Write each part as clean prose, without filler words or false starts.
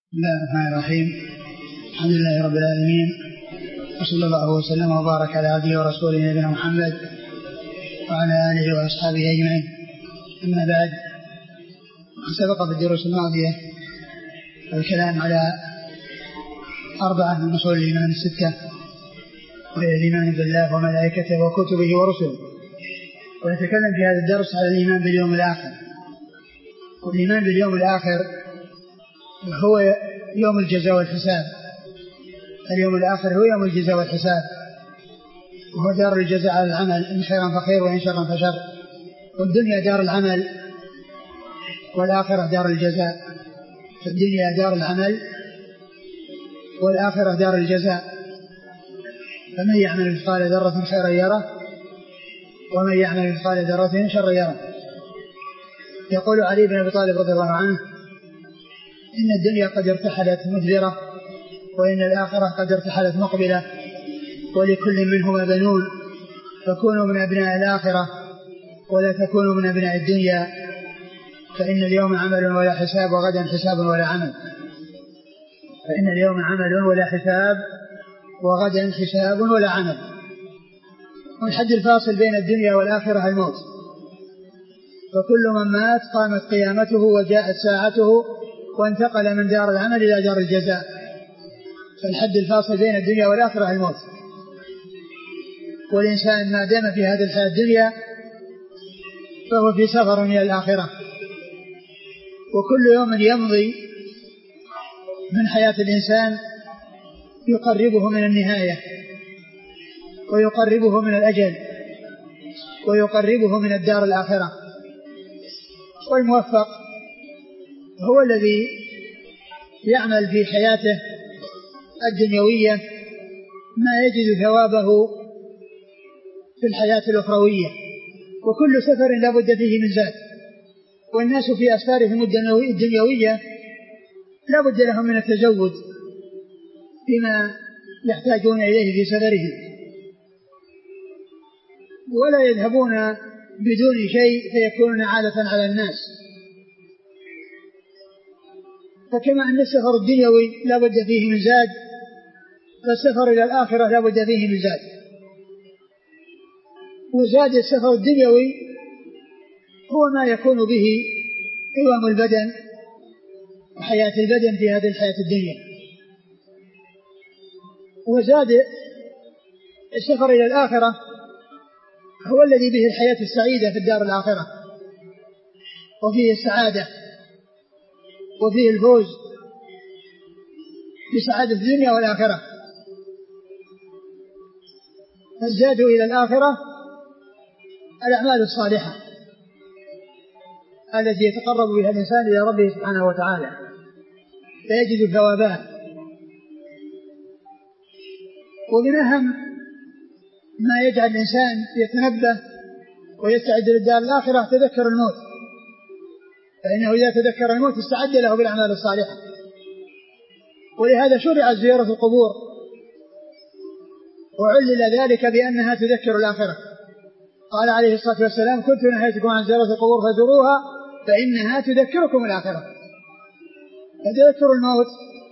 بسم الله الرحمن الرحيم. الحمد لله رب العالمين، وصلى الله وسلم وبارك على عبده ورسوله نبينا محمد وعلى آله وأصحابه أجمعين. أما بعد، سبق في الدروس الماضية الكلام على 4 من أصول الإيمان الستة، وهي الإيمان بالله وملائكته وكتبه ورسله. ونتكلم في هذا الدرس على الإيمان باليوم الآخر. والإيمان باليوم الآخر هو يوم الجزاء والحساب. اليوم الآخر هو يوم الجزاء والحساب، وهو دار الجزاء على العمل، إن خيرا فخير وإن شرا فشر. والدنيا دار العمل والآخرة دار الجزاء. الدنيا دار العمل والآخرة دار الجزاء. فمن يعمل مثقال ذرة خيرا يره، ومن يعمل مثقال ذرة شرا يره. يقول علي بن أبي طالب رضي الله عنه: إن الدنيا قد ارتحلت مدبرة، وإن الآخرة قد ارتحلت مقبلة، ولكل منهما بنون، فكونوا من أبناء الآخرة ولا تكونوا من أبناء الدنيا، فإن اليوم عمل ولا حساب، وغدا حساب ولا عمل. فإن اليوم عمل ولا حساب، وغدا حساب ولا عمل. والحد الفاصل بين الدنيا والآخرة الموت، فكل من مات قامت قيامته وجاءت ساعته، وانتقل من دار العمل إلى دار الجزاء. فالحد الفاصل بين الدنيا والآخرة الموت. والإنسان ما دام في هذه الحياة الدنيا فهو في سفر إلى الآخرة. وكل يوم يمضي من حياة الإنسان يقربه من النهاية، ويقربه من الأجل، ويقربه من الدار الآخرة. والموفق هو الذي يعمل في حياته الدنيوية ما يجد ثوابه في الحياة الأخروية. وكل سفر لا بد فيه من زاد، والناس في أسفارهم الدنيوية لا بد لهم من التزود بما يحتاجون إليه في سفرهم، ولا يذهبون بدون شيء فيكونون عالة على الناس. فكما أن السفر الدنيوي لا بد فيه من زاد، فالسفر إلى الآخرة لا بد فيه من زاد. وزاد السفر الدنيوي هو ما يكون به قوام البدن وحياة البدن في هذه الحياة الدنيا. وزاد السفر إلى الآخرة هو الذي به الحياة السعيدة في الدار الآخرة، وفيه السعادة، وفيه الفوز بسعادة الدنيا والآخرة. فالزاد إلى الآخرة الأعمال الصالحة التي يتقرب بها الإنسان إلى ربه سبحانه وتعالى فيجد ثوابها. ومن أهم ما يجعل الإنسان يتنبه ويستعد للدار الآخرة تذكر الموت، فإنه إذا تذكر الموت استعد له بالأعمال الصالحة. ولهذا شرعت زيارة القبور، وعلل ذلك بأنها تذكر الآخرة. قال عليه الصلاة والسلام: كنت نهيتكم عن زيارة القبور فزوروها فإنها تذكركم الآخرة. فتذكر الموت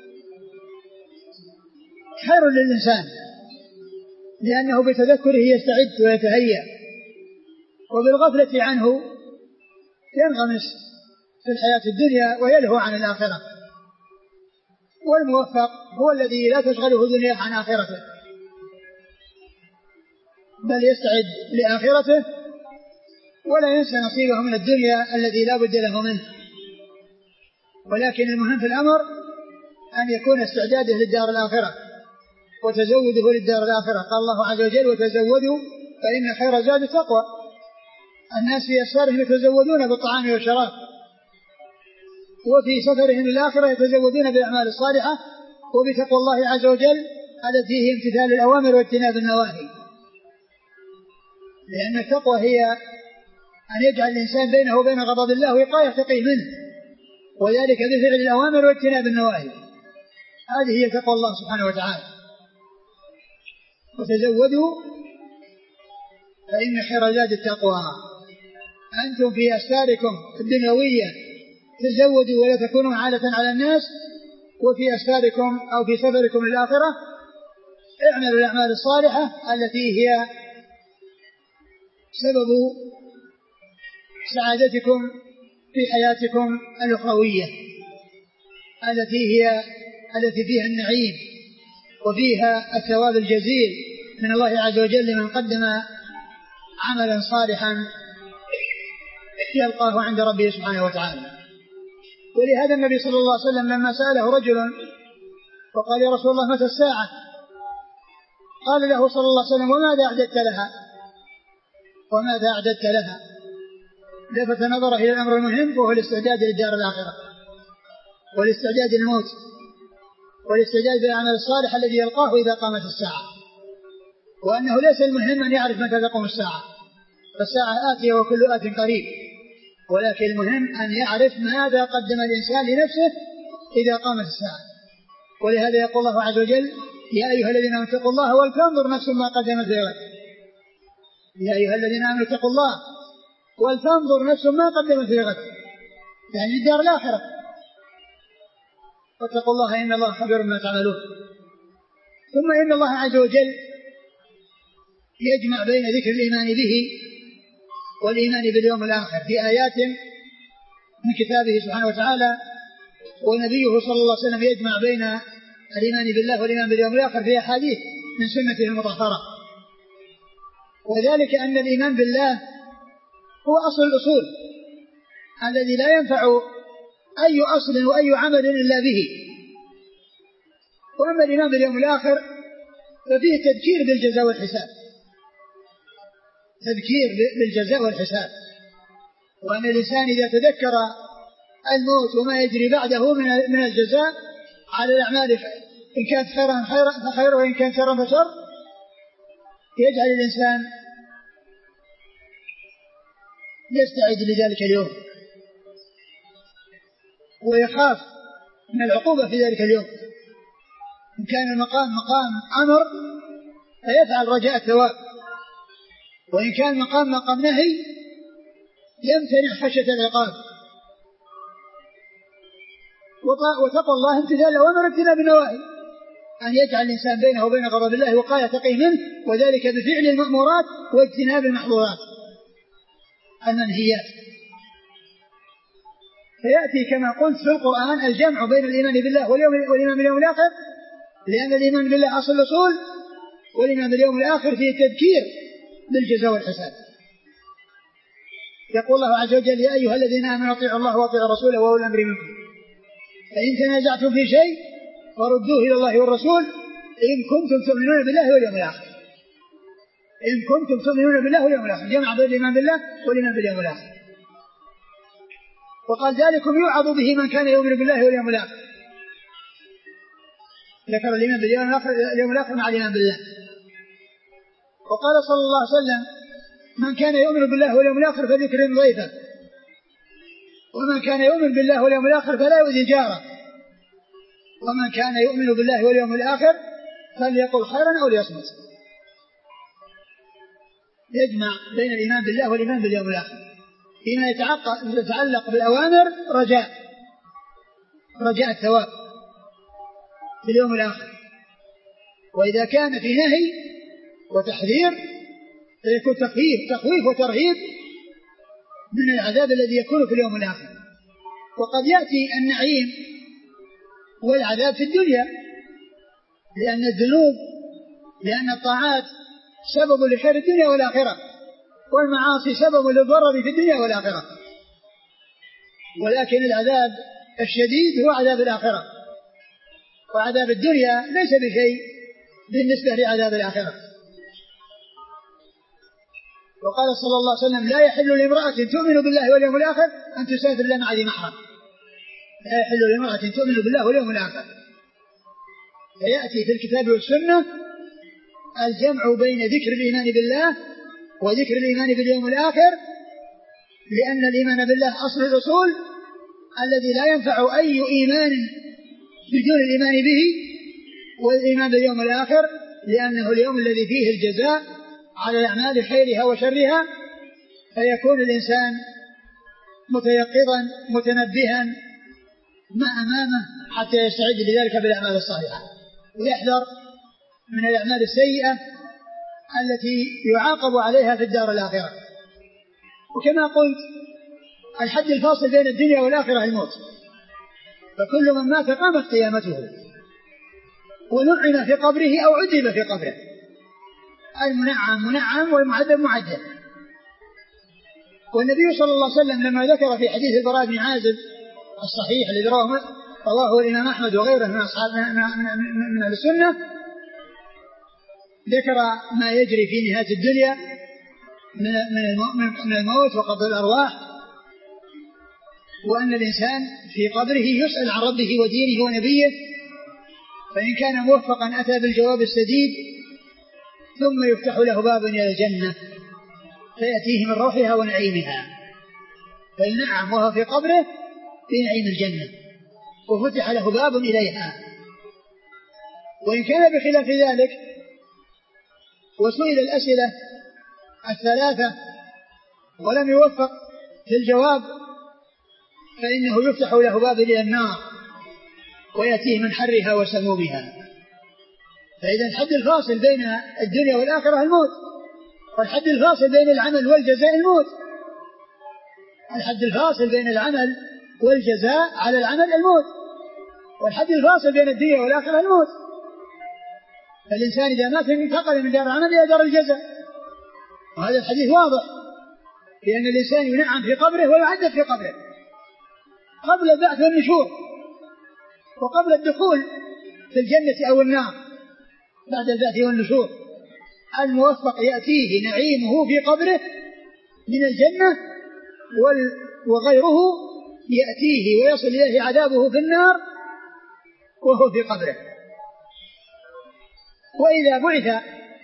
خير للإنسان، لأنه بتذكره يستعد ويتهيأ، وبالغفلة عنه ينغمس في الحياة الدنيا ويلهو عن الآخرة. والموفق هو الذي لا تشغله دنيا عن آخرته، بل يستعد لآخرته ولا ينسى نصيبه من الدنيا الذي لا بد له منه. ولكن المهم في الأمر أن يكون استعداده للدار الآخرة وتزوده للدار الآخرة. قال الله عز وجل: وتزودوا فإن خير زاد التقوى. الناس في أسفارهم يتزودون بالطعام والشراب، وفي سفرهم الآخرة يتزودون بالأعمال الصالحة وبتقوى الله عز وجل التي هي امتثال الأوامر واجتناب النواهي. لأن التقوى هي أن يجعل الإنسان بينه وبين غضب الله وقاية تقي منه، وذلك بفعل الأوامر واجتناب النواهي. هذه هي تقوى الله سبحانه وتعالى. وتزودوا فإن خير زاد التقوى. أنتم في أسفاركم الدنيوية تزودوا ولا تكونوا عالة على الناس، وفي أسفاركم أو في سفركم للآخرة اعملوا الأعمال الصالحة التي هي سبب سعادتكم في حياتكم الأخروية، التي فيها النعيم وفيها الثواب الجزيل من الله عز وجل لمن قدم عملا صالحا يلقاه عند ربه سبحانه وتعالى. ولهذا النبي صلى الله عليه وسلم لما سأله رجل وقال يا رسول الله متى الساعة؟ قال له صلى الله عليه وسلم وماذا أعددت لها؟ لفت نظره إلى الأمر المهم وهو الاستعداد للدار الآخرة والاستعداد للموت والاستعداد بالأعمال الصالحة الذي يلقاه إذا قامت الساعة، وأنه ليس المهم أن يعرف متى تقوم الساعة، فالساعة آتية وكل آت قريب، ولكن المهم أن يعرف ماذا قدم الإنسان لنفسه إذا قامت الساعة. ولهذا يقول الله عز وجل يا أيها الذين آمنوا اتقوا الله ولتنظر نفس ما قدمت لغد. يا أيها الذين آمنوا اتقوا الله ولتنظر نفس ما قدمت لغد، يعني الدار الآخرة، واتقوا الله إن الله خبير بما تعملون. ثم إن الله عز وجل يجمع بين ذكر الإيمان به والإيمان باليوم الآخر في آيات من كتابه سبحانه وتعالى، ونبيه صلى الله عليه وسلم يجمع بين الإيمان بالله والإيمان باليوم الآخر في أحاديث من سنته المطهرة. وذلك أن الإيمان بالله هو أصل الأصول الذي لا ينفع أي أصل وأي عمل إلا به. وأما الإيمان باليوم الآخر ففيه تذكير بالجزاء والحساب، تذكير بالجزاء والحساب، وأن الإنسان إذا تذكر الموت وما يجري بعده من الجزاء على الأعمال إن كانت خيرا فخير وإن كانت شرا فشر، يجعل الإنسان يستعد لذلك اليوم ويخاف من العقوبة في ذلك اليوم. إن كان المقام مقام أمر فيفعل رجاء الثواب، وإن كان مقام نهي يمتنع خشية العقاب. وتقوى الله امتثال الأوامر واجتناب النواهي، أن يجعل الإنسان بينه وبين غضب الله وقاية تقي منه، وذلك بفعل المأمورات واجتناب المحظورات المنهيات. فيأتي كما قلت في القرآن الجمع بين الإيمان بالله والإيمان باليوم الآخر، لأن الإيمان بالله أصل الأصول، والإيمان باليوم الآخر فيه تذكير بالجزاء والحساب. يقول الله عز وجل يا أيها الذين آمنوا اطيعوا الله واطيعوا الرسول وأولي الأمر منكم فإن تنازعتم في شيء فردوه إلى الله والرسول إن كنتم تؤمنون بالله واليوم الآخر. إن كنتم تؤمنون بالله واليوم الآخر، جمع بين الإيمان بالله والإيمان باليوم الآخر. وقال ذلكم يوعظ به من كان يؤمن بالله واليوم الآخر، ذكر الإيمان باليوم الآخر مع الإيمان بالله. وقال صلى الله عليه وسلم من كان يؤمن بالله واليوم الآخر فليكرم ضيفه، ومن كان يؤمن بالله واليوم الآخر فلا يؤذي جاره، ومن كان يؤمن بالله واليوم الآخر فليقل خيرا أو ليصمت. يجمع بين الإيمان بالله والإيمان باليوم الآخر فيما يتعلق بالأوامر رجاء الثواب باليوم الآخر، وإذا كان في نهي وتحذير فيكون تخويف وترهيب من العذاب الذي يكون في اليوم الآخر. وقد يأتي النعيم والعذاب في الدنيا، لأن الطاعات سبب لخير الدنيا والآخرة، والمعاصي سبب للضرر في الدنيا والآخرة. ولكن العذاب الشديد هو عذاب الآخرة، وعذاب الدنيا ليس بشيء بالنسبة لعذاب الآخرة. وقال صلى الله عليه وسلم لا يحل لامرأة تؤمن بالله واليوم الآخر أن تسافر إلا مع ذي محرم. لا يحل لامرأة تؤمن بالله واليوم الآخر. فيأتي في الكتاب والسنة الجمع بين ذكر الإيمان بالله وذكر الإيمان باليوم الآخر، لأن الإيمان بالله أصل الأصول الذي لا ينفع أي إيمان بدون الإيمان به، والإيمان باليوم الآخر لأنه اليوم الذي فيه الجزاء على الأعمال خيرها وشرها، فيكون الإنسان متيقظا متنبها ما أمامه حتى يستعد لذلك بالأعمال الصالحة، ويحذر من الأعمال السيئة التي يعاقب عليها في الدار الآخرة. وكما قلت الحد الفاصل بين الدنيا والآخرة الموت، فكل من مات قامت قيامته ونعم في قبره أو عذب في قبره، المنعم منعم والمعذب معذب. والنبي صلى الله عليه وسلم لما ذكر في حديث البراء بن عازب الصحيح الذي رواه الإمام أحمد وغيره من أصحاب من أهل السنة، ذكر ما يجري في نهاية الدنيا من الموت وقبض الأرواح، وأن الإنسان في قبره يسأل عن ربه ودينه ونبيه، فإن كان موفقا أتى بالجواب السديد ثم يفتح له باب إلى الجنة فيأتيه من روحها ونعيمها، فينعم وهو في قبره بنعيم الجنة وفتح له باب إليها. وإن كان بخلاف ذلك وسئل الأسئلة الثلاثة ولم يوفق في الجواب فإنه يفتح له باب إلى النار ويأتيه من حرها وسمومها. فإذا الحد الفاصل بين الدنيا والآخرة الموت، والحد الفاصل بين العمل والجزاء الموت، الحد الفاصل بين العمل والجزاء على العمل الموت، والحد الفاصل بين الدنيا والآخرة الموت. فالإنسان إذا مات انتقل من دار العمل إلى دار الجزاء، وهذا الحديث واضح بأن الإنسان ينعم في قبره ويعذب في قبره قبل البعث والنشور وقبل الدخول في الجنة أو النار بعد البعث والنشور. الموفق يأتيه نعيمه في قبره من الجنة، وغيره يأتيه ويصل إليه عذابه في النار وهو في قبره. وإذا بعث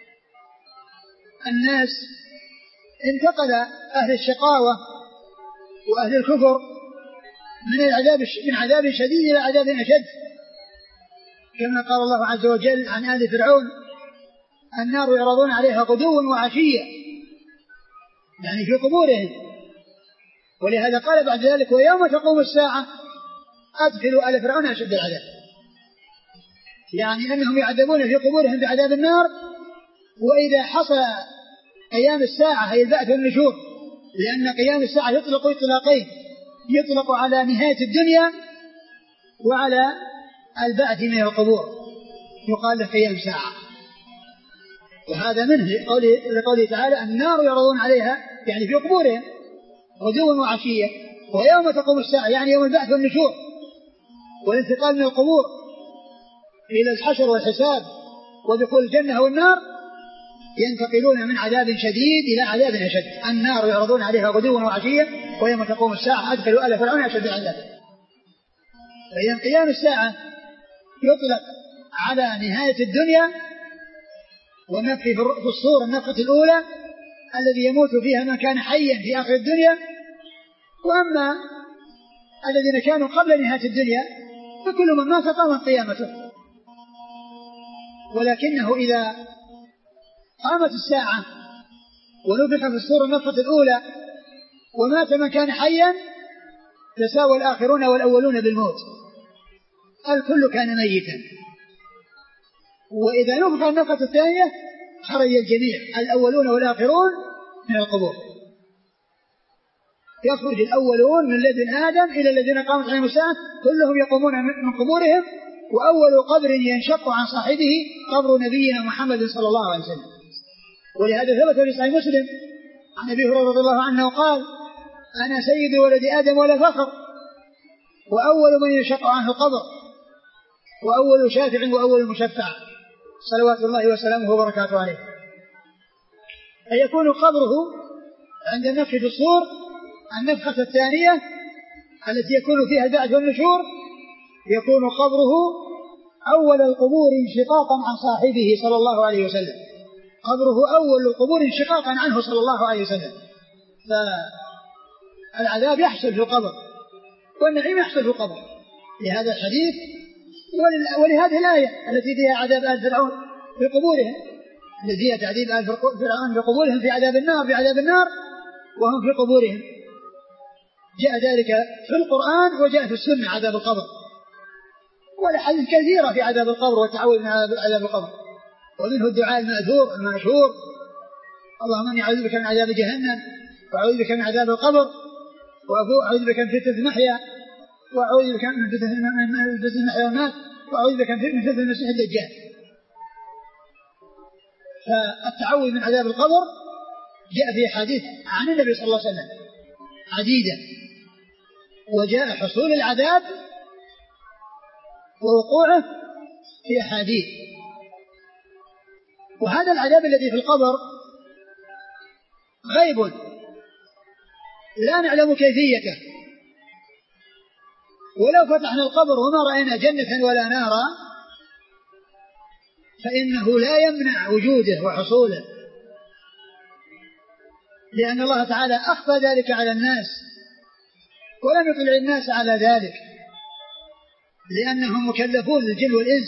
الناس انتقل أهل الشقاوة وأهل الكفر من عذاب شديد إلى عذاب أشد، كما قال الله عز وجل عن آل فرعون: النار يعرضون عليها غدوا وعشيا، يعني في قبورهم. ولهذا قال بعد ذلك: ويوم تقوم الساعة أدخلوا آل فرعون أشد العذاب، يعني أنهم يعذبون في قبورهم بعذاب النار. وإذا حصل قيام الساعة هي البعث والنشور، لأن قيام الساعة يطلق إطلاقين: يطلق على نهاية الدنيا وعلى البعث من القبور، يقال له قيام ساعة. وهذا منه لقوله تعالى: النار يعرضون عليها يعني في قبورهم غدوا وعشيا، ويوم تقوم الساعة يعني يوم البعث والنشور والانتقال من القبور إلى الحشر والحساب ودخول الجنة والنار، ينتقلون من عذاب شديد إلى عذاب أشد. النار يعرضون عليها غدوا وعشيا ويوم تقوم الساعة أدخلوا آل فرعون أشد العذاب. فإذا قيام الساعة يطلق على نهاية الدنيا ونفخ في الصور النفخة الأولى الذي يموت فيها من كان حيا في آخر الدنيا. وأما الذين كانوا قبل نهاية الدنيا فكل من مات قامت قيامته، ولكنه إذا قامت الساعة ونفخ في الصور النفخة الأولى ومات من كان حيا تساوى الآخرون والأولون بالموت، الكل كان ميتا. وإذا نفخ النفخة الثانية خرج الجميع الأولون والآخرون من القبور، يخرج الأولون من لدن آدم إلى الذين قامت عليهم الساعة كلهم يقومون من قبورهم، وأول قبر ينشق عن صاحبه قبر نبينا محمد صلى الله عليه وسلم. ولهذا ثبت في صحيح مسلم عن أبي هريرة رضي الله عنه قال: أنا سيد ولد آدم ولا فخر، وأول من ينشق عنه القبر، وأول شافع وأول مشفع، صلوات الله وسلامه وبركاته عليه. فيكون قبره عند النفخ في الصور النفخة الثانية التي يكون فيها البعث والنشور، يكون قبره أول القبور انشقاقا عن صاحبه صلى الله عليه وسلم، قبره أول القبور انشقاقا عنه صلى الله عليه وسلم. فالعذاب يحصل في القبر والنعيم يحصل في القبر لهذا الحديث ولهذه الآية التي فيها عذاب آل فرعون في قبورهم، التي فيها تعذيب آل فرعون في قبورهم في عذاب النار وهم في قبورهم. جاء ذلك في القرآن وجاء في السنة عذاب القبر، والأحاديث كثيرة في عذاب القبر والتعوذ من عذاب القبر، ومنه الدعاء المأثور المشهور: اللهم إني أعوذ بك من عذاب جهنم، وأعوذ بك من عذاب القبر، وأعوذ بك من فتنة المحيا، وأعوذ بك من فتنة المحيا والمات، وأعوذ بك من فتنة المسيح الدجال. فالتعوذ من عذاب القبر جاء في حديث عن النبي صلى الله عليه وسلم عديدة، وجاء حصول العذاب ووقوعه في أحاديث. وهذا العذاب الذي في القبر غيب لا نعلم كيفيته، ولو فتحنا القبر وما رأينا جنة ولا نارا فإنه لا يمنع وجوده وحصوله، لأن الله تعالى أخفى ذلك على الناس ولم يطلع الناس على ذلك، لأنهم مكلفون الجن والإنس،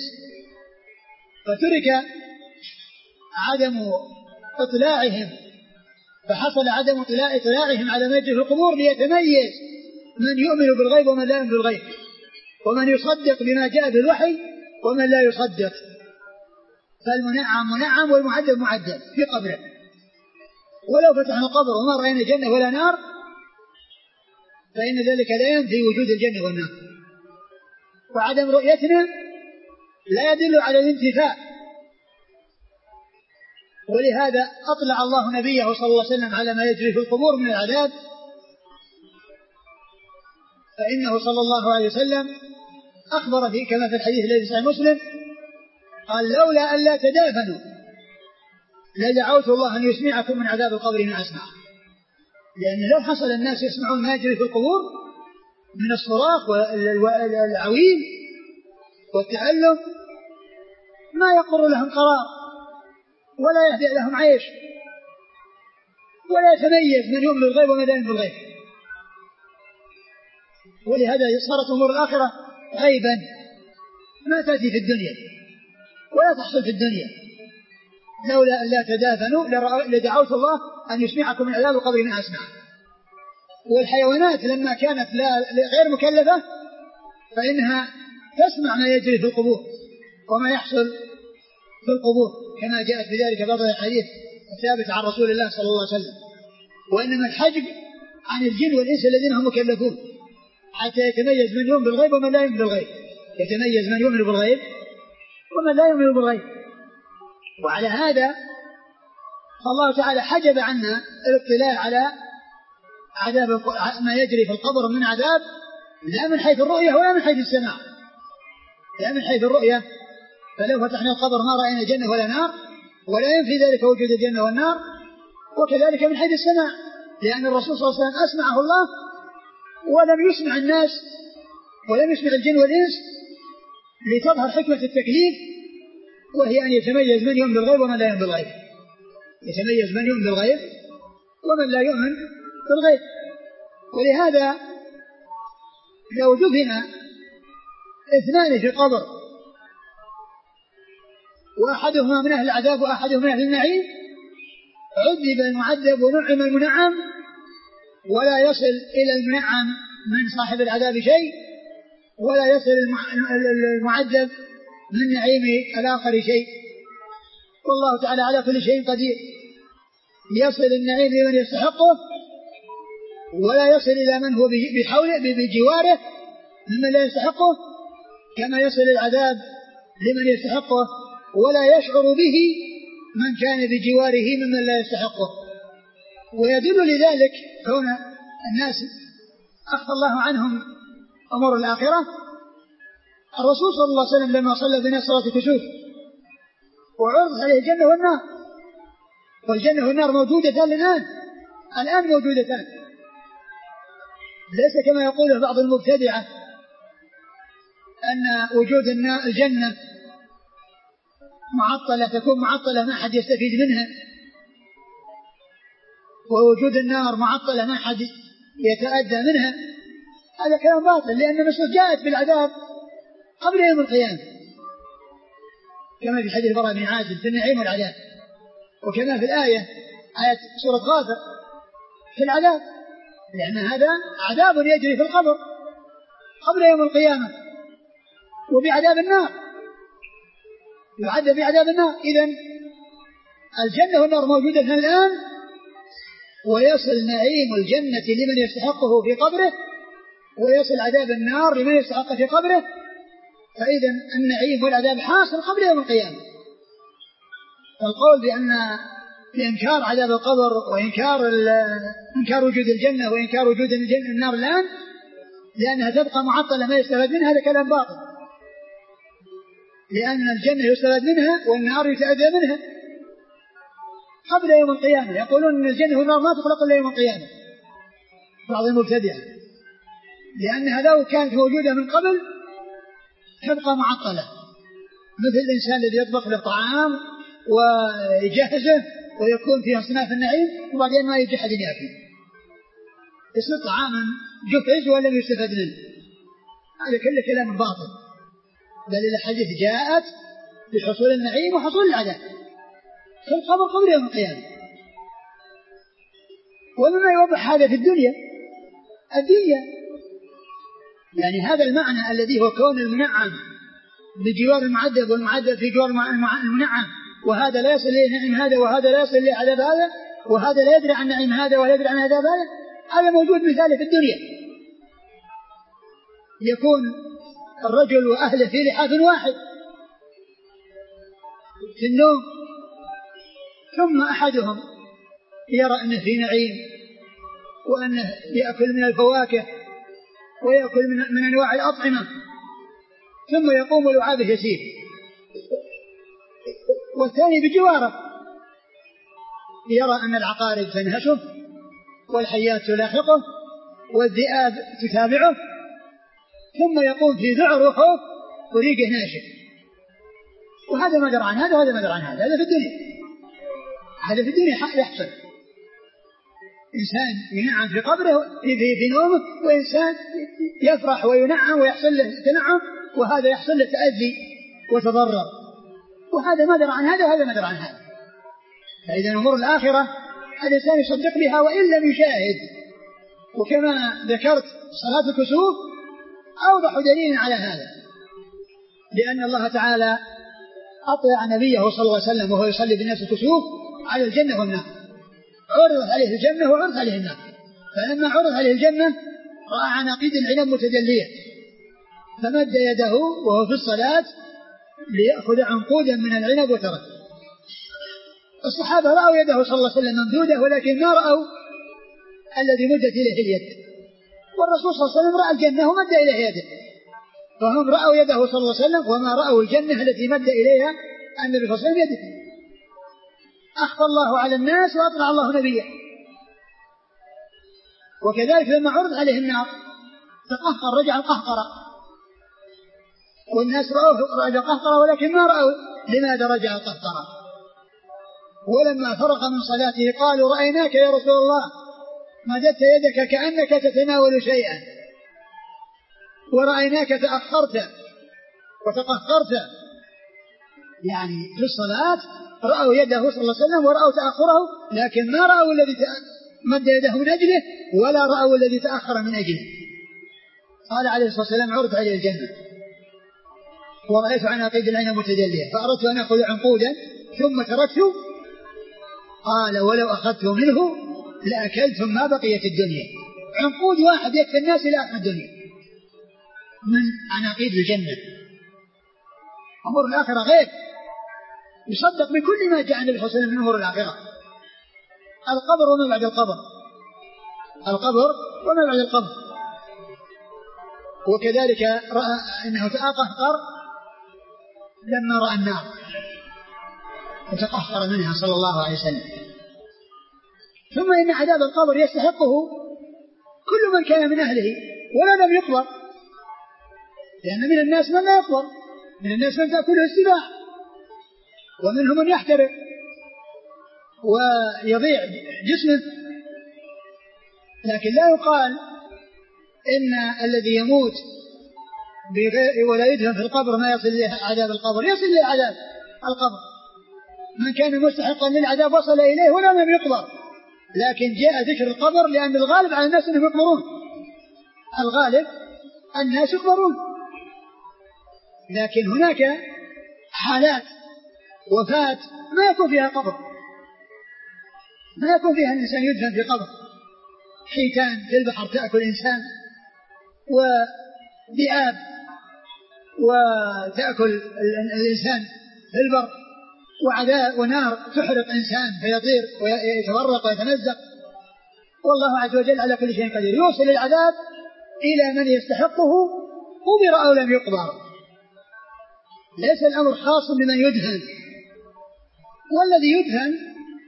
فترك عدم إطلاعهم، فحصل عدم إطلاعهم على ما يجري في القبور ليتميز من يؤمن بالغيب ومن لا يؤمن بالغيب، ومن يصدق بما جاء بالوحي ومن لا يصدق. فالمنعم منعم والمعذب معذب في قبره. ولو فتحنا القبر وما رأينا جنة ولا نار فإن ذلك لا ينفي وجود الجنة والنار، وعدم رؤيتنا لا يدل على الانتفاء. ولهذا أطلع الله نبيه صلى الله عليه وسلم على ما يجري في القبور من العذاب، فإنه صلى الله عليه وسلم أخبر فيه كما في الحديث الذي في صحيح مسلم قال: لولا أن لا تدافنوا لدعوت الله أن يسمعكم من عذاب القبر ما أسمع. لأن لو حصل الناس يسمعون ما يجري في القبور من الصراخ والعويل والتألم ما يقر لهم قرار ولا يهدئ لهم عيش، ولا يتميز من يؤمن بالغيب ومن لا يؤمن بالغيب. ولهذا صارت أمور الآخرة غيبا ما تأتي في الدنيا ولا تحصل في الدنيا. لولا أن لا تدافنوا لدعوت الله أن يسمعكم من عذاب القبر ما أسمع. والحيوانات لما كانت غير مكلفة فإنها تسمع ما يجري في القبور وما يحصل في القبور، كما جاءت بذلك بعض الحديث الثابت عن رسول الله صلى الله عليه وسلم. وإنما الحجب عن الجن والإنس الذين هم مكلفون حتى يتميز من يؤمن بالغيب ومن لا يؤمن بالغيب، يتميز من يؤمن بالغيب ومن لا يؤمن بالغيب. وعلى هذا فالله تعالى حجب عنا الاطلاع على عذاب ما يجري في القبر من عذاب، لا من حيث الرؤية ولا من حيث السماع. لا من حيث الرؤية فلو فتحنا القبر ما رأينا جنة ولا نار، ولا ينفي ذلك وجود الجنة والنار. وكذلك من حيث السماع، لأن الرسول صلى الله عليه وسلم أسمعه الله ولم يسمع الناس ولم يسمع الجن والإنس لتظهر حكمة التكليف، وهي أن يتميز من يؤمن بالغيب ومن لا يؤمن بالغيب، يتميز من يؤمن بالغيب ومن لا يؤمن بالغيب. ولهذا لو دفن اثنان في قبر وأحدهما من أهل العذاب وأحدهما من أهل النعيم عذب المعذب ونعم المنعم، ولا يصل إلى المنعم من صاحب العذاب شيء، ولا يصل المعذب من نعيم الآخر شيء. والله تعالى على كل شيء قدير، يصل النعيم لمن يستحقه ولا يصل إلى من هو بحوله بجواره ممن لا يستحقه، كما يصل العذاب لمن يستحقه ولا يشعر به من كان بجواره ممن لا يستحقه. ويدل لذلك كون الناس أخفى الله عنهم أمور الآخرة. الرسول صلى الله عليه وسلم لما صلى بنا صلاة الكسوف وعرض عليه الجنة والنار، والجنة والنار موجودتان الآن موجودتان، ليس كما يقوله بعض المبتدعة أن وجود الجنة معطلة، تكون معطلة ما أحد يستفيد منها، ووجود النار معطلة ما أحد يتأدى منها. هذا كلام باطل، لأن النصوص جاءت بالعذاب قبل يوم القيامة، كما في حديث البراء بن عازب في النعيم والعذاب، وكما في الآية آية سورة غافر في العذاب، لأن هذا عذاب يجري في القبر قبل يوم القيامة، وبعذاب النار يعذب بعذاب النار. إذن الجنة والنار موجودة الآن، ويصل نعيم الجنة لمن يستحقه في قبره، ويصل عذاب النار لمن يستحق في قبره. فإذا النعيم والعذاب حاصل قبل يوم القيامة. القول بإنكار عذاب القبر وإنكار وجود الجنة وإنكار وجود النار الآن لأنها تبقى معطلة ما يستفاد منها، هذا كلام باطل، لأن الجنة يستفاد منها والنار يتأذى منها قبل يوم القيامة. يقولون أن الجنة والنار ما تخلق إلا يوم القيامة بعض المبتدعة، لأنها لو كانت موجودة من قبل تبقى معطلة، مثل الإنسان الذي يطبخ له طعام ويجهزه ويكون فيه أصناف النعيم وبعدين ما يجي أحد يأكل، يصير طعاما جهز ولم يستفد منه. هذا كله كلام باطل، بل الحديث جاءت بحصول النعيم وحصول العذاب في القبر قبل يوم القيامة. ومما يوضح هذا في الدنيا يعني هذا المعنى الذي هو كون المنعم بجوار المعذب والمعذب في جوار المنعم، وهذا لا يصل إليه نعيم هذا وهذا لا يصل إليه عذاب هذا، وهذا لا يدري عن نعيم هذا ولا يدري عن عذاب هذا موجود مثاله في الدنيا. يكون الرجل وأهله في لحاف واحد في النوم، ثم أحدهم يرى أنه في نعيم وأنه يأكل من الفواكه ويأكل من أنواع الأطعمة، ثم يقوم لعابه يسير، والثاني بجواره يرى أن العقارب تنهشه والحيات تلاحقه والذئاب تتابعه، ثم يقوم في ذعر وخوف وريقه ناشف، وهذا ما درى عن هذا وهذا ما درى عن هذا. هذا في الدنيا يحصل. إنسان ينعم في قبره في نومه، وإنسان يفرح وينعم ويحصل له تنعم، وهذا يحصل له تأذي وتضرر، وهذا ما درى عن هذا وهذا ما درى عن هذا. فإذا أمور الآخرة الإنسان يصدق بها وإن لم يشاهد. وكما ذكرت صلاة الكسوف أوضح دليل على هذا، لأن الله تعالى أطلع نبيه صلى الله عليه وسلم وهو يصلي بالناس الكسوف على الجنة والنار، عرضت عليه الجنة وعرضت عليه النار. فلما عرض عليه الجنة رأى عناقيد العنب متجلية، فمد يده وهو في الصلاة ليأخذ عنقودا من العنب وترك. الصحابة رأوا يده صلى الله عليه وسلم ممدودة، ولكن ما رأوا الذي مدت إليه اليد، والرسول صلى الله عليه وسلم رأى الجنة ومد إليه يده، فهم رأوا يده صلى الله عليه وسلم وما رأوا الجنة التي مد إليها النبي صلى الله عليه وسلم يده. أخفى الله على الناس وأطلع الله نبيه. وكذلك لما عرض عليه النار تقهقر، رجع القهقرة، والناس رأوه رجع القهقرة ولكن ما رأوا لماذا رجع القهقرة. ولما فرغ من صلاته قالوا رأيناك يا رسول الله مددت يدك كأنك تتناول شيئا، ورأيناك تأخرت وتقهقرت. يعني في الصلاة رأوا يده صلى الله عليه وسلم ورأوا تأخره، لكن ما رأوا الذي مد يده من أجله ولا رأوا الذي تأخر من أجله. قال عليه الصلاة والسلام عرض عليه الجنة ورأيت عناقيد العنب متجلية فأردت أن أخذ عنقودا ثم تركته. قال ولو أخذته منه لأكلتم ما بقيت الدنيا. عنقود واحد يكفي الناس إلى آخر الدنيا من عناقيد الجنة. أمور الآخرة غير، يصدق بكل ما جاء النبي صلى الله عليه وسلم من أمور الآخرة. القبر وما بعد القبر، القبر وما بعد القبر. وكذلك رأى أنه تقهقر لما رأى النار وتقهقر منها صلى الله عليه وسلم. ثم إن عذاب القبر يستحقه كل من كان من أهله ولا لم يقبر، لأن من الناس من لا يقبر، من الناس من تأكله السباع، ومنهم من يحترق ويضيع جسمه. لكن لا يقال إن الذي يموت ولا يدفن في القبر ما يصل إليه عذاب القبر، يصل إليه عذاب القبر. من كان مستحقا للعذاب وصل إليه ولا لم يقبر، لكن جاء ذكر القبر لأن الغالب على الناس أنهم يقبرون، الغالب الناس يقبرون، لكن هناك حالات وفاة ما يكون فيها قبر، ما يكون فيها الإنسان يدفن في قبر، حيتان في البحر تأكل إنسان، وذئاب وتأكل الإنسان في البر، وعذاب ونار تحرق إنسان فيطير ويتورق ويتمزق. والله عز وجل على كل شيء قدير، يوصل العذاب إلى من يستحقه قبر أو لم يقبر. ليس الأمر خاص بمن يدهن، والذي يدهن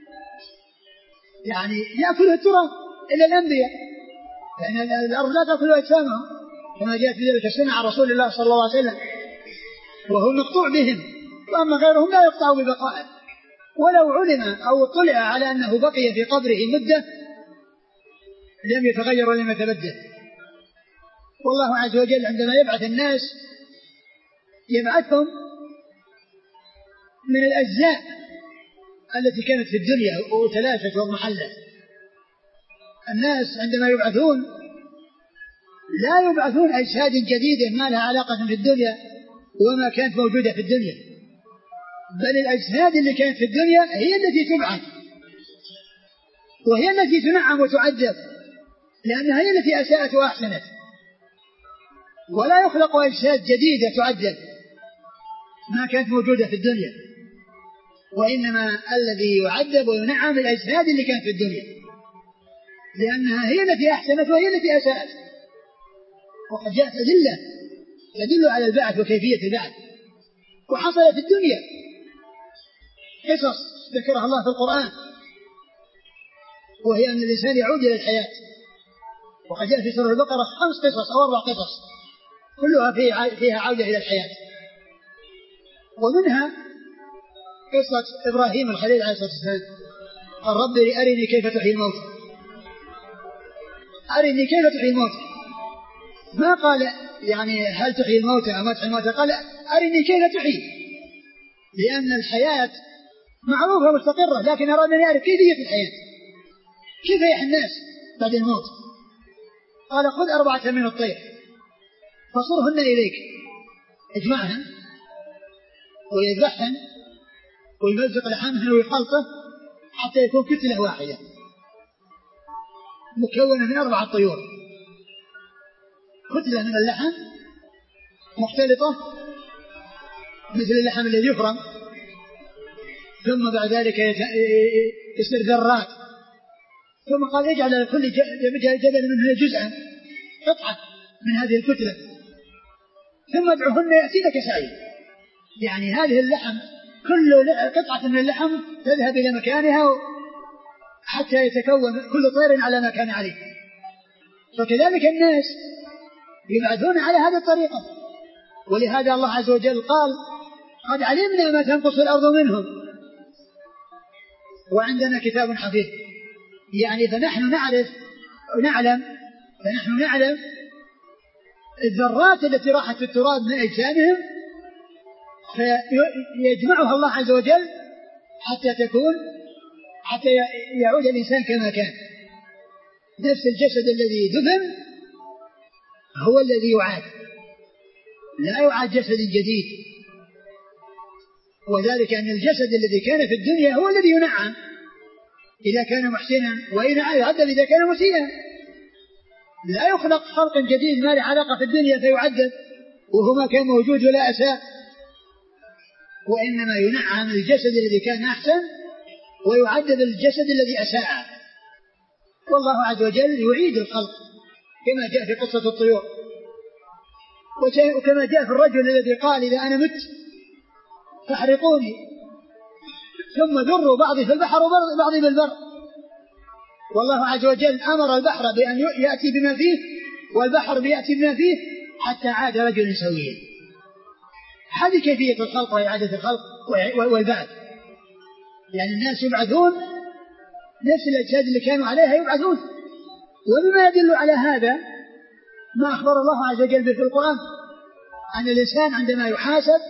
يعني يأكله التراب إلا الأنبياء، لأن الأرض لا تأكل أجسامهم كما جاءت في ذلك السنة عن رسول الله صلى الله عليه وسلم، وهو مقطوع بهم، وأما غيرهم لا يقطع ببقائه. ولو علم أو اطلع على أنه بقي في قبره مدة لم يتغير ولم يتبدل. والله عز وجل عندما يبعث الناس يبعثهم من الأجزاء التي كانت في الدنيا وتلاشت واضمحلت. الناس عندما يبعثون لا يبعثون أجساد جديدة ما لها علاقة في الدنيا وما كانت موجودة في الدنيا، بل الأجساد اللي كانت في الدنيا هي التي تبعث، وهي التي تنعم وتعذب، لأنها هي التي أساءت وأحسنت. ولا يخلق أجساد جديدة تعذب ما كانت موجودة في الدنيا، وإنما الذي يعذب وينعم الأجساد اللي كانت في الدنيا، لأنها هي التي أحسنت وهي التي أساءت. وقد جاءت أدلة تدل على البعث وكيفية البعث، وحصلت في الدنيا قصص ذكرها الله في القرآن، وهي أن الإنسان يعود إلى الحياة. وقد جاء في سورة البقرة 5 قصص أو 4 قصص كلها فيها عودة إلى الحياة. ومنها قصة إبراهيم الخليل عليه الصلاة والسلام، قال رب أرني كيف تحيي الموتى، أرني كيف تحيي الموتى، ما قال يعني هل تحيي الموتى أو ما تحيي الموتى، قال أرني كيف تحيي، لأن الحياة معروفة مستقرة، لكن أراد أن يعرف كيفية الحياة، كيف يحيي الناس بعد الموت. قال خذ 4 من الطير فصرهن إليك، اجمعهن ويذبحهن ويمزق لحمهن ويخلطه حتى يكون كتلة واحدة مكونة من 4 طيور، كتلة من اللحم مختلطة مثل اللحم الذي يفرم، ثم بعد ذلك يصير ذرات، ثم قال اجعل على كل جبل منه جزءا قطعة من هذه الكتلة، ثم ادعوهن يأتينك سعيا. يعني هذه اللحم كل قطعة من اللحم تذهب إلى مكانها حتى يتكون كل طير على ما كان عليه. فكذلك الناس يبعثون على هذه الطريقة، ولهذا الله عز وجل قال قد علمنا ما تنقص الأرض منهم وعندنا كتاب حفيظ. يعني فنحن نعلم الذرات التي راحت في التراب من أجسامهم، فيجمعها الله عز وجل حتى يعود الإنسان كما كان. نفس الجسد الذي دفن هو الذي يعاد، لا يعاد جسد جديد، وذلك أن الجسد الذي كان في الدنيا هو الذي ينعم إذا كان محسنا، ويعذب إذا كان مسيئا. لا يخلق خلق جديد ما له علاقة في الدنيا فيعذب وهو ما كان موجود ولا أساء، وإنما ينعم الجسد الذي كان أحسن ويعذب الجسد الذي أساء. والله عز وجل يعيد الخلق كما جاء في قصة الطيور، وكما جاء في الرجل الذي قال إذا أنا مت فاحرقوني ثم ذروا بعضي في البحر وبعضي بالبر. والله عز وجل أمر البحر بأن يأتي بما فيه والبحر بيأتي بما فيه حتى عاد رجل سويا. هذه كيفية الخلق وإعادة الخلق والبعث. يعني الناس يبعثون نفس الأجساد اللي كانوا عليها يبعثون. وبما يدل على هذا ما أخبر الله عز وجل به في القرآن أن الإنسان عندما يحاسب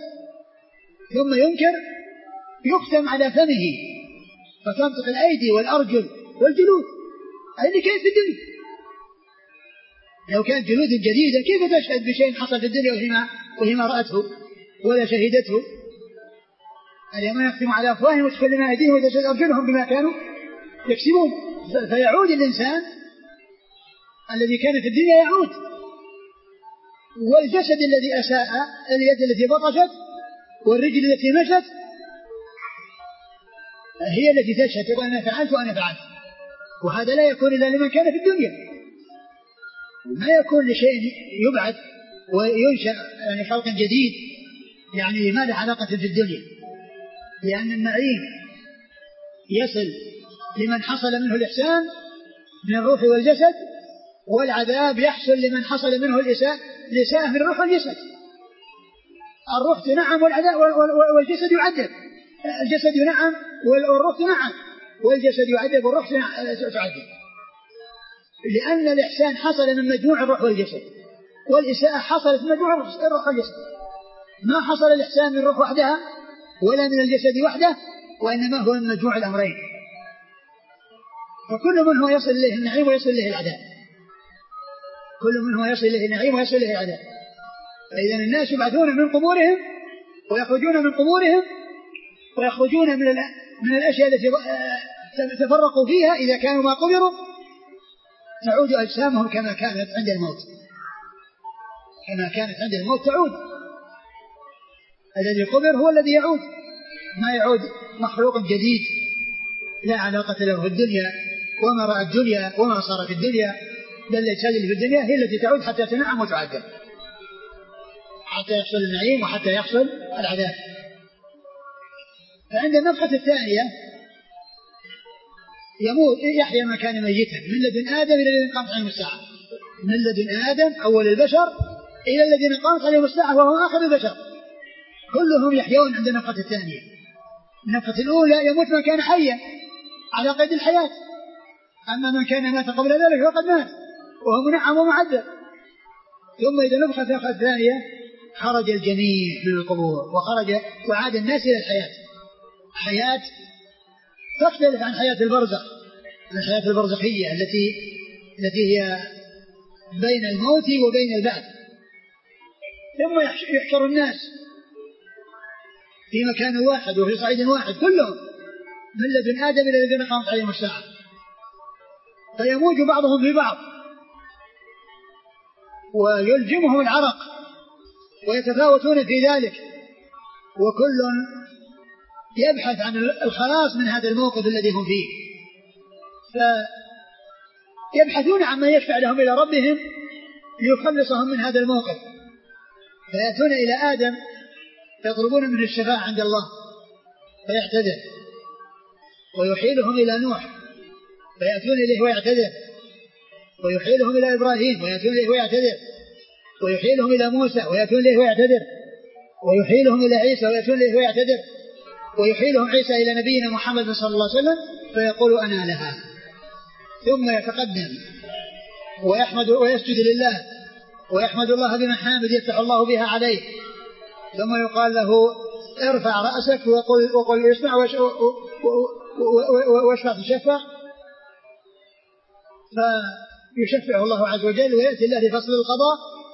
ثم ينكر يختم على فمه فتنطق الأيدي والأرجل والجلود اللي كانت في الدنيا. لو كانت جلود جديدة كيف تشهد بشيء حصل في الدنيا وهي ما رأته ولا شهدته؟ اليوم يختم على أفواههم وتكلم أيديهم وتشهد أرجلهم بما كانوا يكسبون. فيعود الإنسان الذي كان في الدنيا يعود، والجسد الذي أساء، اليد التي بطشت والرجل التي مشت هي التي تشهد تقول أنا فعلت وأنا فعلت. وهذا لا يكون إلا لمن كان في الدنيا، ما يكون لشيء يبعد وينشأ يعني خلق جديد يعني ما له علاقة في الدنيا، لأن النعيم يصل لمن حصل منه الإحسان من الروح والجسد، والعذاب يحصل لمن حصل منه الإساءة من الروح والجسد. الروح تنعم والجسد يعذب، الجسد ينعم والروح تنعم، والجسد يعذب والروح تعذب، لأن الإحسان حصل من مجموع الروح والجسد، والإساءة حصلت من مجموع الروح والجسد. ما حصل الإحسان من الروح وحدها ولا من الجسد وحده، وإنما هو من مجموع الأمرين. فكل من هو يصل إليه النعيم ويصل إليه العذاب، كل من هو يصل إليه النعيم ويصل إليه العذاب. فإذا الناس يبعثون من قبورهم ويخرجون من قبورهم ويخرجون من الأشياء التي تفرقوا فيها إذا كانوا ما قبروا، تعود أجسامهم كما كانت عند الموت، كما كانت عند الموت تعود. الذي قبر هو الذي يعود، ما يعود مخلوق جديد لا علاقة له في الدنيا وما رأى الدنيا وما صار في الدنيا، بل الأجساد اللي في الدنيا هي التي تعود حتى تنعم وتعذب، حتى يحصل النعيم وحتى يحصل العذاب. فعند النفخة الثانية يموت يحيى ما كان ميتا من لدن آدم إلى الذين قامت عليهم الساعة، من لدن آدم أول البشر إلى الذين قامت عليهم الساعة وهو آخر البشر، كلهم يحيون عند النفخة الثانية. النفخة الأولى يموت من كان حيا على قيد الحياة، أما من كان مات قبل ذلك فقد مات وهو منعم ومعذب. ثم إذا نفخت الثانية خرج الجميع من القبور وعاد الناس إلى الحياة، حياة تختلف عن حياة البرزخ، الحياة البرزخية التي هي بين الموت وبين البعث. ثم يحشر الناس في مكان واحد وفي صعيد واحد كلهم من لدن آدم إلى الذين قامت عليهم الساعة، فيموج بعضهم في بعض ويلجمهم العرق ويتفاوتون في ذلك، وكل يبحث عن الخلاص من هذا الموقف الذي هم فيه، فيبحثون عن من يشفع لهم إلى ربهم ليخلصهم من هذا الموقف، فيأتون إلى آدم يطلبون منه الشفاعة عند الله فيعتذر، ويحيلهم إلى نوح فيأتون إليه ويعتذر، ويحيلهم إلى إبراهيم ويأتون إليه ويعتذر، ويحيلهم إلى موسى ويأتون إليه ويعتذر، ويحيلهم إلى عيسى ويأتون إليه ويعتذر، ويحيلهم عيسى إلى نبينا محمد صلى الله عليه وسلم فيقول أنا لها، ثم يتقدم ويحمد ويسجد لله ويحمد الله بمحامد يفتح الله بها عليه، ثم يقال له ارفع رأسك وقل اسمع واشفع تشفع، فيشفعه الله عز وجل ويأتي الله لفصل القضاء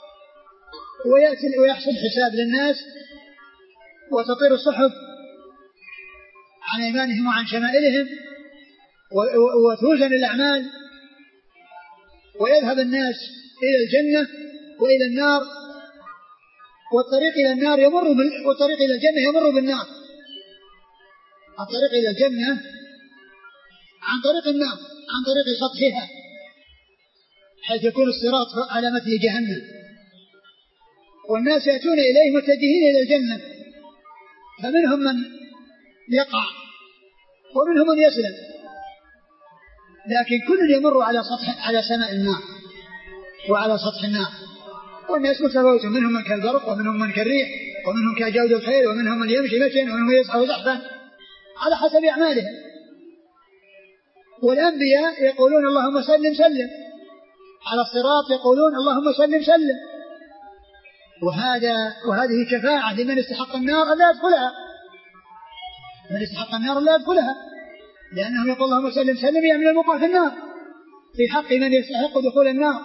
ويحصل حساب للناس وتطير الصحف عن أيمانهم وعن شمائلهم وتوزن الأعمال ويذهب الناس إلى الجنة وإلى النار، والطريق إلى النار والطريق إلى الجنة يمر بالنار، الطريق إلى الجنة عن طريق النار عن طريق سطحها حيث يكون الصراط على متن جهنم، والناس يأتون إليه متجهين إلى الجنة، فمنهم من يقع ومنهم من يسلم، لكن كل يمر على سماء النار وعلى سطح النار، والناس متفاوتون، منهم من كالبرق ومنهم من كالريح ومنهم كجود الخيل ومنهم من يمشي مشيا ومنهم من يزحف زحفا على حسب أعمالهم. والأنبياء يقولون اللهم سلم سلم، على الصراط يقولون اللهم سلم سلم، وهذه شفاعة لمن استحق النار ألا يدخلها، من استحق النار لا يدخلها، لأنهم يقول اللهم سلم سلم يعني الموقع في النار في حق من يستحق دخول النار.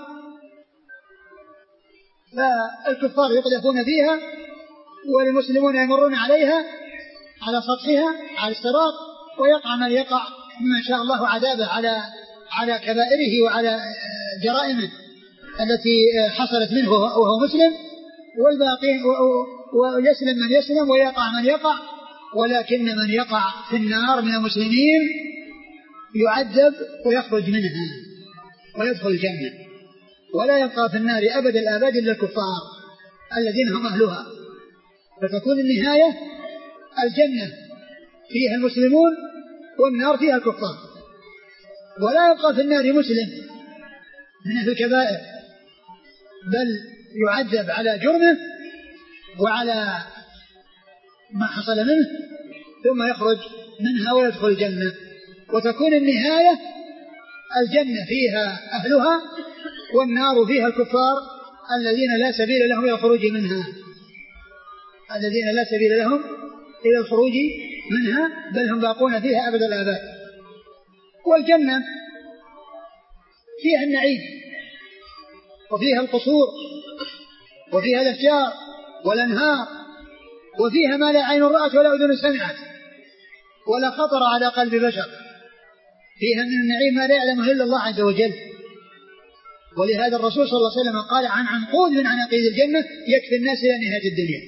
فالكفار يقذفون فيها والمسلمون يمرون عليها على سطحها على الصراط، ويقع من يقع مما شاء الله عذابه على كبائره وعلى جرائمه التي حصلت منه وهو مسلم، والباقين ويسلم من يسلم ويقع من يقع. ولكن من يقع في النار من المسلمين يعذب ويخرج منها ويدخل الجنة، ولا يبقى في النار أبد الآباد إلا الكفار الذين هم أهلها. فتكون النهاية الجنة فيها المسلمون والنار فيها الكفار، ولا يبقى في النار مسلم من أهل الكبائر، بل يعذب على جرمه وعلى ما حصل منه ثم يخرج منها ويدخل الجنة. وتكون النهاية الجنة فيها أهلها والنار فيها الكفار الذين لا سبيل لهم إلى الخروج منها، الذين لا سبيل لهم إلى الخروج منها، بل هم باقون فيها أبد الآباد. والجنة فيها النعيم وفيها القصور وفيها الأشجار والأنهار، وفيها ما لا عين رأت ولا أذن سمعت ولا خطر على قلب بشر. فيها من النعيم ما لا يعلمه إلا الله عز وجل. ولهذا الرسول صلى الله عليه وسلم قال عن عنقود من عناقيد الجنة يكفي الناس إلى نهاية الدنيا.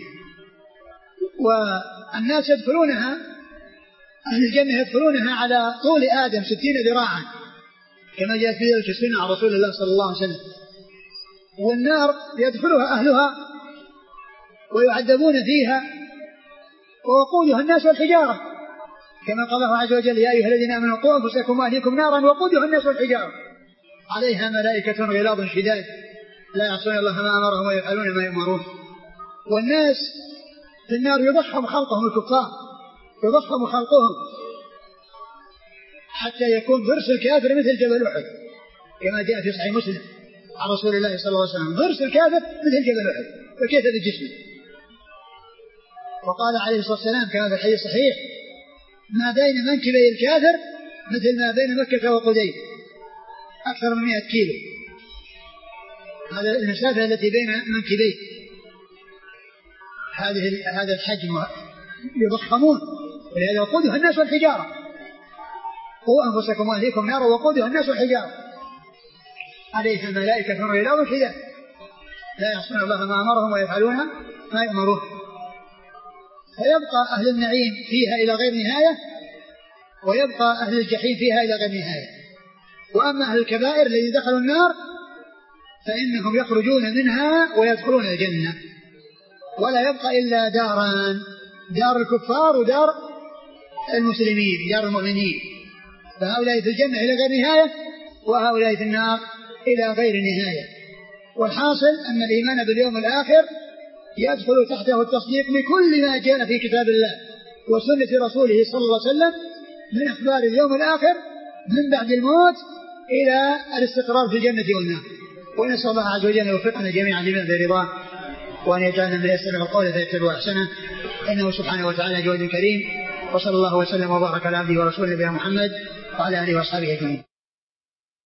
والناس يدخلونها، أهل الجنة يدخلونها على طول آدم 60 ذراعا كما جاء في ذلك السنة عن رسول الله صلى الله عليه وسلم. والنار يدخلها أهلها ويعذبون فيها ووقودها الناس والحجارة، كما قال الله عز وجل يا أيها الذين آمنوا قوا أنفسكم وأهليكم نارا وقودها الناس والحجارة عليها ملائكة غلاظ شداد لا يعصون الله ما أمرهم ويفعلون ما يؤمرون. والناس في النار يضخم خلقهم الكفار، يضخم خلقهم حتى يكون ضرس الكافر مثل جبل أحد كما جاء في صحيح مسلم عن رسول الله صلى الله عليه وسلم، ضرس الكافر مثل جبل أحد، فكيف بجسمه. وقال عليه الصلاة والسلام كما في الحديث الصحيح ما بين منكبي الكافر مثل ما بين مكة وقديم، أكثر من 100 كيلو، هذا المسافة التي بين منكبيه، هذا الحجم يضخمون. ولهذا وقودها الناس والحجارة، قوا أنفسكم وأهليكم نارا وقودها الناس والحجارة عليها ملائكة غلاظ شداد لا يعصون الله ما أمرهم ويفعلون ما يؤمرون. فيبقى أهل النعيم فيها إلى غير نهاية، ويبقى أهل الجحيم فيها إلى غير نهاية. وأما أهل الكبائر الذين دخلوا النار فإنهم يخرجون منها ويدخلون الجنة، ولا يبقى إلا داران، دار الكفار ودار المسلمين دار المؤمنين، فهؤلاء في الجنة إلى غير نهاية وهؤلاء في النار إلى غير نهاية. والحاصل أن الإيمان باليوم الآخر يدخل تحته التصديق بكل ما جاء في كتاب الله وسنة رسوله صلى الله عليه وسلم من أخبار اليوم الآخر من بعد الموت إلى الاستقرار في الجنة والنار. ونسأل الله عز وجل يوفقنا جميعا لما في رضاه، وأن يجعلنا من يستمع القول فيتبع أحسنه، إنه سبحانه وتعالى جواد كريم. وصلى الله وسلم وبارك على عبده ورسوله نبينا محمد وعلى آله وأصحابه أجمعين.